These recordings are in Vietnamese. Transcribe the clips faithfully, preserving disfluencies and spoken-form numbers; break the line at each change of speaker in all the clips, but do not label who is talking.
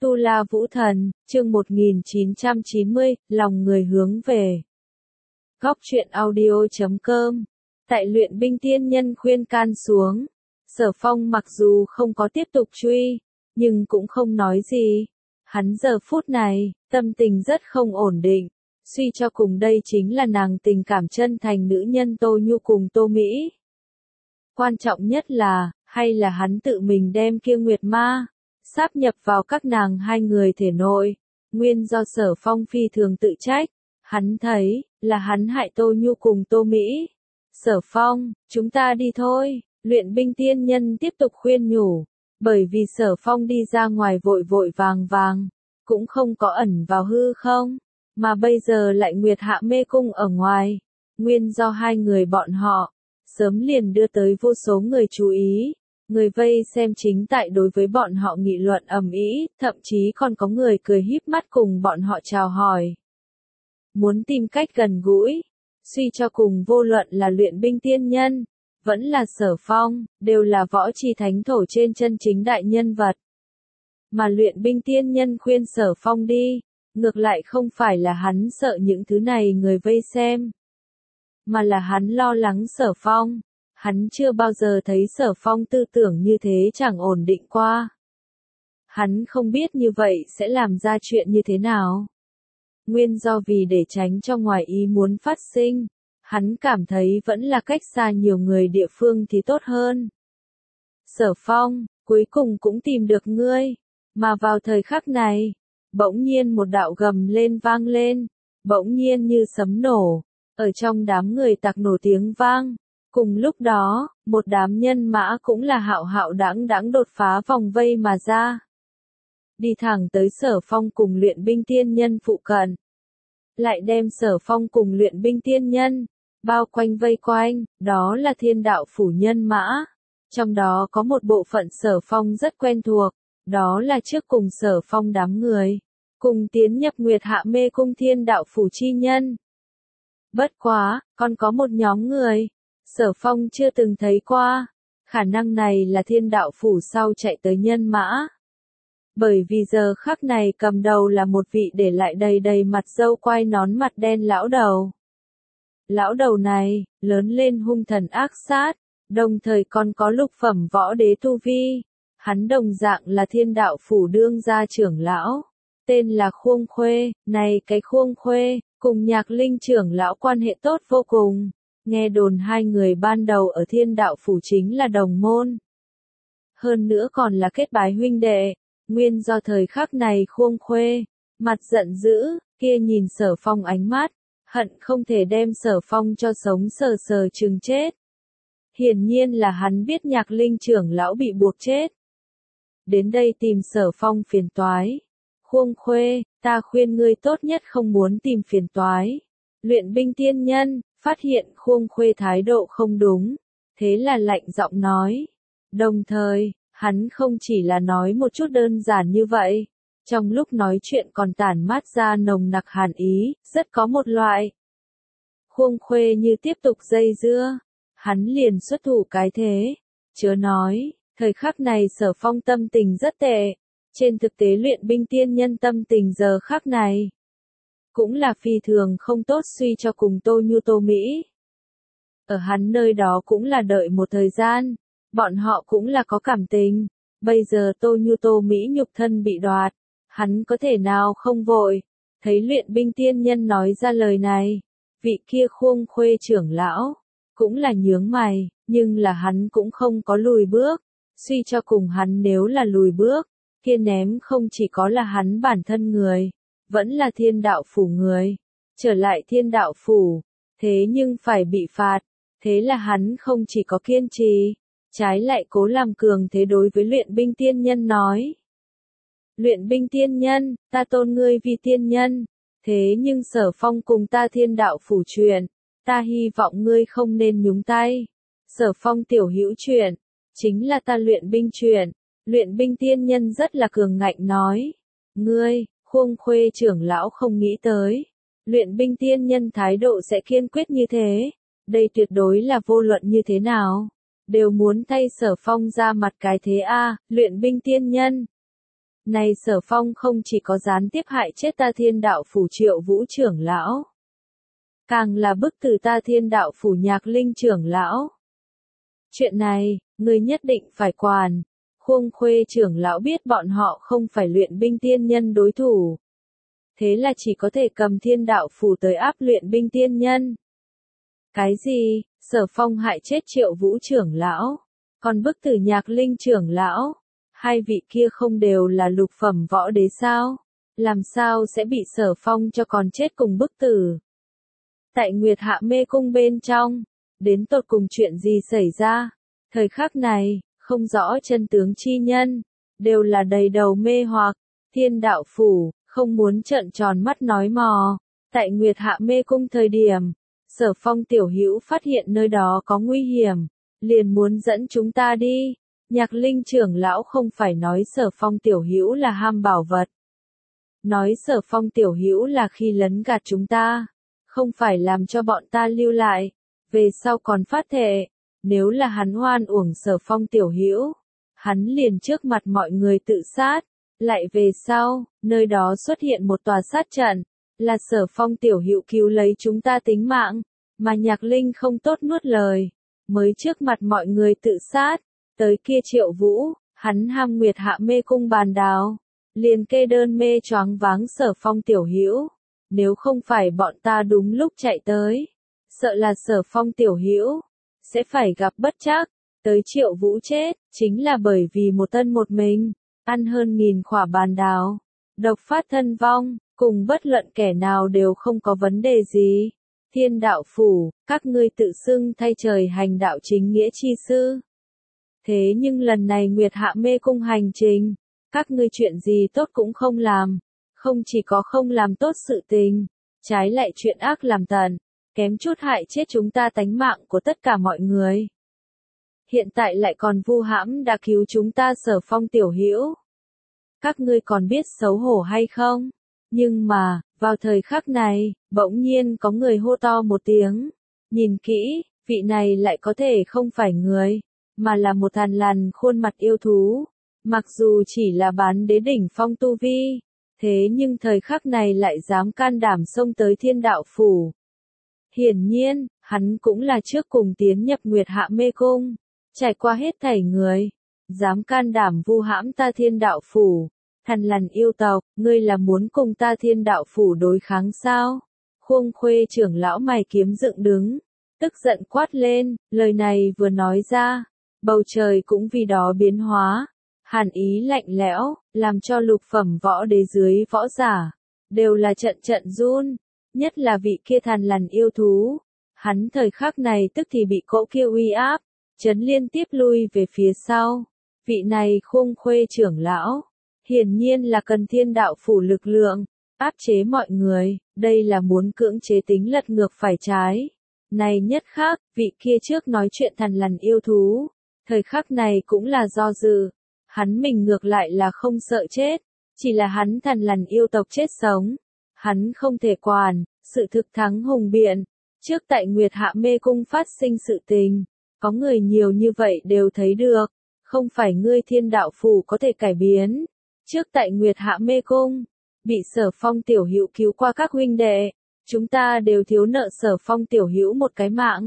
Tu La Vũ Thần, chương một nghìn chín trăm chín mươi, lòng người hướng về. Góc truyện audio chấm com. Tại luyện binh tiên nhân khuyên can xuống. Sở Phong mặc dù không có tiếp tục truy, nhưng cũng không nói gì. Hắn giờ phút này, tâm tình rất không ổn định. Suy cho cùng đây chính là nàng tình cảm chân thành nữ nhân Tô Nhu cùng Tô Mỹ. Quan trọng nhất là, hay là hắn tự mình đem kia Nguyệt Ma sáp nhập vào các nàng hai người thể nội, nguyên do Sở Phong phi thường tự trách, hắn thấy, là hắn hại Tô Nhu cùng Tô Mỹ. Sở Phong, chúng ta đi thôi, luyện binh tiên nhân tiếp tục khuyên nhủ, bởi vì Sở Phong đi ra ngoài vội vội vàng vàng, cũng không có ẩn vào hư không, mà bây giờ lại Nguyệt Hạ mê cung ở ngoài, nguyên do hai người bọn họ, sớm liền đưa tới vô số người chú ý. Người vây xem chính tại đối với bọn họ nghị luận ầm ĩ, thậm chí còn có người cười híp mắt cùng bọn họ chào hỏi. Muốn tìm cách gần gũi, suy cho cùng vô luận là luyện binh tiên nhân, vẫn là Sở Phong, đều là võ tri thánh thổ trên chân chính đại nhân vật. Mà luyện binh tiên nhân khuyên Sở Phong đi, ngược lại không phải là hắn sợ những thứ này người vây xem, mà là hắn lo lắng Sở Phong. Hắn chưa bao giờ thấy Sở Phong tư tưởng như thế chẳng ổn định qua. Hắn không biết như vậy sẽ làm ra chuyện như thế nào. Nguyên do vì để tránh cho ngoài ý muốn phát sinh, hắn cảm thấy vẫn là cách xa nhiều người địa phương thì tốt hơn. Sở Phong, cuối cùng cũng tìm được ngươi, mà vào thời khắc này, bỗng nhiên một đạo gầm lên vang lên, bỗng nhiên như sấm nổ, ở trong đám người tạc nổ tiếng vang. Cùng lúc đó, một đám nhân mã cũng là hạo hạo đãng đãng đột phá vòng vây mà ra. Đi thẳng tới Sở Phong cùng luyện binh tiên nhân phụ cận. Lại đem Sở Phong cùng luyện binh tiên nhân, bao quanh vây quanh, đó là thiên đạo phủ nhân mã. Trong đó có một bộ phận Sở Phong rất quen thuộc, đó là trước cùng Sở Phong đám người, cùng tiến nhập Nguyệt Hạ mê cung thiên đạo phủ chi nhân. Bất quá, còn có một nhóm người. Sở Phong chưa từng thấy qua, khả năng này là thiên đạo phủ sau chạy tới nhân mã. Bởi vì giờ khắc này cầm đầu là một vị để lại đầy đầy mặt râu quai nón mặt đen lão đầu. Lão đầu này, lớn lên hung thần ác sát, đồng thời còn có lục phẩm võ đế tu vi. Hắn đồng dạng là thiên đạo phủ đương gia trưởng lão, tên là Khuông Khuê, này cái Khuông Khuê, cùng Nhạc Linh trưởng lão quan hệ tốt vô cùng. Nghe đồn hai người ban đầu ở thiên đạo phủ chính là đồng môn. Hơn nữa còn là kết bái huynh đệ, nguyên do thời khắc này Khuông Khuê, mặt giận dữ, kia nhìn Sở Phong ánh mắt, hận không thể đem Sở Phong cho sống sờ sờ chừng chết. Hiển nhiên là hắn biết Nhạc Linh trưởng lão bị buộc chết. Đến đây tìm Sở Phong phiền toái. Khuông Khuê, ta khuyên ngươi tốt nhất không muốn tìm phiền toái. Luyện binh tiên nhân, phát hiện Khuông Khuê thái độ không đúng, thế là lạnh giọng nói. Đồng thời, hắn không chỉ là nói một chút đơn giản như vậy, trong lúc nói chuyện còn tản mát ra nồng nặc hàn ý, rất có một loại. Khuông Khuê như tiếp tục dây dưa, hắn liền xuất thủ cái thế, chớ nói, thời khắc này Sở Phong tâm tình rất tệ, trên thực tế luyện binh tiên nhân tâm tình giờ khắc này cũng là phi thường không tốt, suy cho cùng Tô Nhu Tô Mỹ. Ở hắn nơi đó cũng là đợi một thời gian, bọn họ cũng là có cảm tình, bây giờ Tô Nhu Tô Mỹ nhục thân bị đoạt, hắn có thể nào không vội, thấy luyện binh tiên nhân nói ra lời này, vị kia Khuông Khuê trưởng lão, cũng là nhướng mày, nhưng là hắn cũng không có lùi bước, suy cho cùng hắn nếu là lùi bước, kia ném không chỉ có là hắn bản thân người, vẫn là thiên đạo phủ người, trở lại thiên đạo phủ, thế nhưng phải bị phạt, thế là hắn không chỉ có kiên trì, trái lại cố làm cường thế đối với luyện binh tiên nhân nói. Luyện binh tiên nhân, ta tôn ngươi vì tiên nhân, thế nhưng Sở Phong cùng ta thiên đạo phủ chuyện, ta hy vọng ngươi không nên nhúng tay. Sở Phong tiểu hữu chuyện, chính là ta luyện binh chuyện, luyện binh tiên nhân rất là cường ngạnh nói. Ngươi, Khuông Khuê trưởng lão không nghĩ tới, luyện binh tiên nhân thái độ sẽ kiên quyết như thế, đây tuyệt đối là vô luận như thế nào, đều muốn thay Sở Phong ra mặt cái thế a, luyện binh tiên nhân. Này Sở Phong không chỉ có gián tiếp hại chết ta Thiên Đạo Phủ Triệu Vũ trưởng lão, càng là bức tử ta Thiên Đạo Phủ Nhạc Linh trưởng lão. Chuyện này, ngươi nhất định phải quản. Khuông Khuê trưởng lão biết bọn họ không phải luyện binh tiên nhân đối thủ. Thế là chỉ có thể cầm Thiên Đạo Phủ tới áp luyện binh tiên nhân. Cái gì? Sở Phong hại chết Triệu Vũ trưởng lão, còn bức tử Nhạc Linh trưởng lão, hai vị kia không đều là lục phẩm võ đế sao? Làm sao sẽ bị Sở Phong cho còn chết cùng bức tử? Tại Nguyệt Hạ Mê Cung bên trong, đến tột cùng chuyện gì xảy ra? Thời khắc này, không rõ chân tướng chi nhân, đều là đầy đầu mê hoặc. Thiên Đạo Phủ không muốn trợn tròn mắt nói mò. Tại Nguyệt Hạ Mê Cung thời điểm, Sở Phong tiểu hữu phát hiện nơi đó có nguy hiểm, liền muốn dẫn chúng ta đi. Nhạc Linh trưởng lão không phải nói Sở Phong tiểu hữu là ham bảo vật, nói Sở Phong tiểu hữu là khi lấn gạt chúng ta, không phải làm cho bọn ta lưu lại, về sau còn phát thệ, nếu là hắn oan uổng Sở Phong tiểu hữu, hắn liền trước mặt mọi người tự sát. Lại về sau, nơi đó xuất hiện một tòa sát trận, là Sở Phong tiểu hữu cứu lấy chúng ta tính mạng, mà Nhạc Linh không tốt nuốt lời, mới trước mặt mọi người tự sát. Tới kia Triệu Vũ, hắn ham Nguyệt Hạ Mê Cung bàn đào, liền kê đơn mê choáng váng Sở Phong tiểu hữu. Nếu không phải bọn ta đúng lúc chạy tới, sợ là Sở Phong tiểu hữu sẽ phải gặp bất trắc. Tới Triệu Vũ chết, chính là bởi vì một tân một mình, ăn hơn nghìn khỏa bàn đào, độc phát thân vong, cùng bất luận kẻ nào đều không có vấn đề gì. Thiên Đạo Phủ, các ngươi tự xưng thay trời hành đạo chính nghĩa chi sư. Thế nhưng lần này Nguyệt Hạ Mê Cung hành trình, các ngươi chuyện gì tốt cũng không làm, không chỉ có không làm tốt sự tình, trái lại chuyện ác làm tận, kém chút hại chết chúng ta tánh mạng của tất cả mọi người. Hiện tại lại còn vu hãm đã cứu chúng ta Sở Phong tiểu hữu. Các ngươi còn biết xấu hổ hay không? Nhưng mà, vào thời khắc này, bỗng nhiên có người hô to một tiếng. Nhìn kỹ, vị này lại có thể không phải người, mà là một thằn lằn khuôn mặt yêu thú. Mặc dù chỉ là bán đế đỉnh phong tu vi, thế nhưng thời khắc này lại dám can đảm xông tới Thiên Đạo Phủ. Hiển nhiên, hắn cũng là trước cùng tiến nhập Nguyệt Hạ Mê Cung, trải qua hết thảy người, dám can đảm vu hãm ta Thiên Đạo Phủ. Thằn lằn yêu tộc, ngươi là muốn cùng ta Thiên Đạo Phủ đối kháng sao? Khuông Khuê trưởng lão mày kiếm dựng đứng, tức giận quát lên, lời này vừa nói ra, bầu trời cũng vì đó biến hóa, hàn ý lạnh lẽo, làm cho lục phẩm võ đế dưới võ giả, đều là trận trận run, nhất là vị kia thằn lằn yêu thú, hắn thời khắc này tức thì bị cỗ kia uy áp, chấn liên tiếp lui về phía sau. Vị này Khuông Khuê trưởng lão, hiển nhiên là cần Thiên Đạo Phủ lực lượng, áp chế mọi người, đây là muốn cưỡng chế tính lật ngược phải trái. Này nhất khác, vị kia trước nói chuyện thằn lằn yêu thú, thời khắc này cũng là do dự, hắn mình ngược lại là không sợ chết, chỉ là hắn thằn lằn yêu tộc chết sống, hắn không thể quản, sự thực thắng hùng biện, trước tại Nguyệt Hạ Mê Cung phát sinh sự tình, có người nhiều như vậy đều thấy được, không phải ngươi Thiên Đạo Phủ có thể cải biến. Trước tại Nguyệt Hạ Mê Cung, bị Sở Phong tiểu hữu cứu qua các huynh đệ, chúng ta đều thiếu nợ Sở Phong tiểu hữu một cái mạng.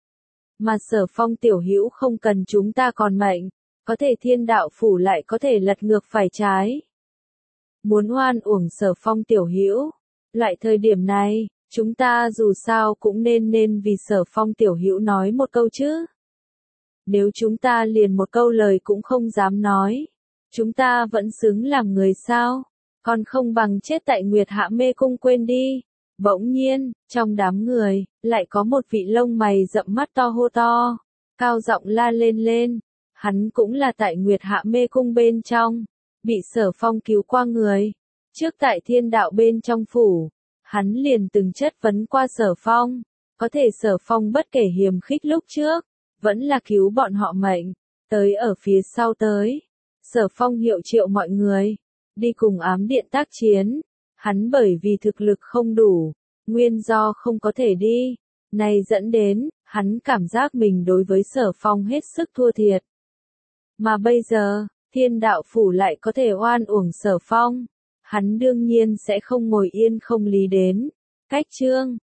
Mà Sở Phong tiểu hữu không cần chúng ta còn mệnh, có thể Thiên Đạo Phủ lại có thể lật ngược phải trái. Muốn oan uổng Sở Phong tiểu hữu, loại thời điểm này, chúng ta dù sao cũng nên nên vì Sở Phong tiểu hữu nói một câu chứ. Nếu chúng ta liền một câu lời cũng không dám nói, chúng ta vẫn xứng làm người sao, còn không bằng chết tại Nguyệt Hạ Mê Cung quên đi. Bỗng nhiên, trong đám người, lại có một vị lông mày rậm mắt to hô to, cao giọng la lên lên, hắn cũng là tại Nguyệt Hạ Mê Cung bên trong, bị Sở Phong cứu qua người, trước tại Thiên Đạo bên trong phủ, hắn liền từng chất vấn qua Sở Phong, có thể Sở Phong bất kể hiềm khích lúc trước, vẫn là cứu bọn họ mệnh, tới ở phía sau tới. Sở Phong hiệu triệu mọi người, đi cùng ám điện tác chiến, hắn bởi vì thực lực không đủ, nguyên do không có thể đi, này dẫn đến, hắn cảm giác mình đối với Sở Phong hết sức thua thiệt. Mà bây giờ, Thiên đạo phủ lại có thể oan uổng Sở Phong. Hắn đương nhiên sẽ không ngồi yên không lý đến. Cách chương